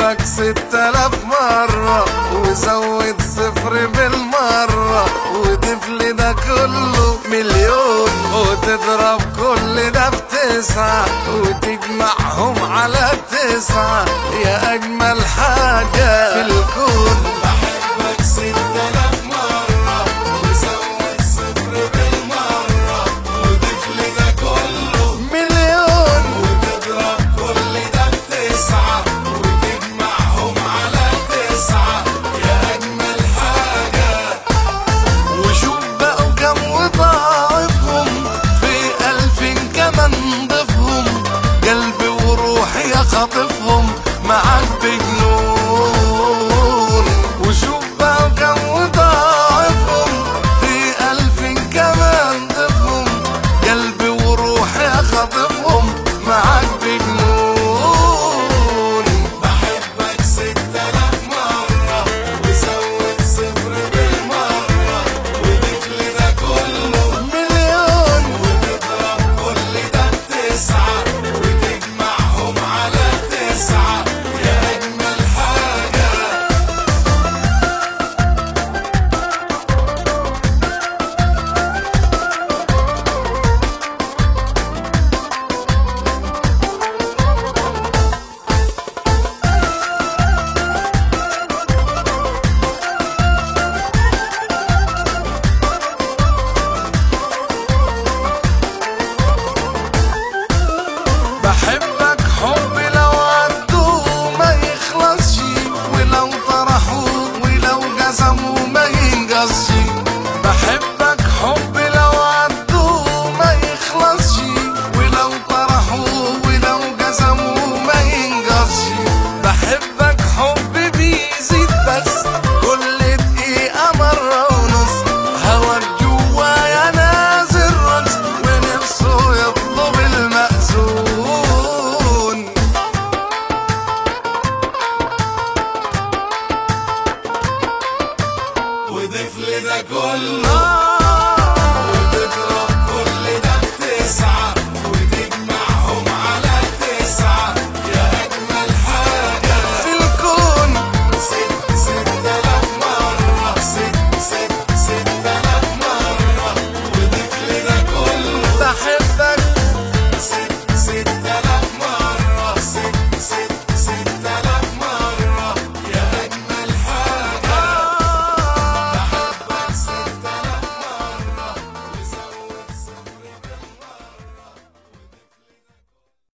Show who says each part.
Speaker 1: بحبك 6000 مرة وزود صفر بالمرة وضيف ده كله مليون وتضرب كل ده في 9 وتجمعهم على 9 يا أجمل حاجة في الكون. بحبك 6000 مرة وزود صفر بالمرة وضيف ده كله مليون وتضرب كل ده في 9 وتجمعهم على 9 يا أجمل حاجة. وشوف بقوا كم وضاعفهم في 2000 كمان ضفهم قلبي وروحي خاطفهم معاك بجنون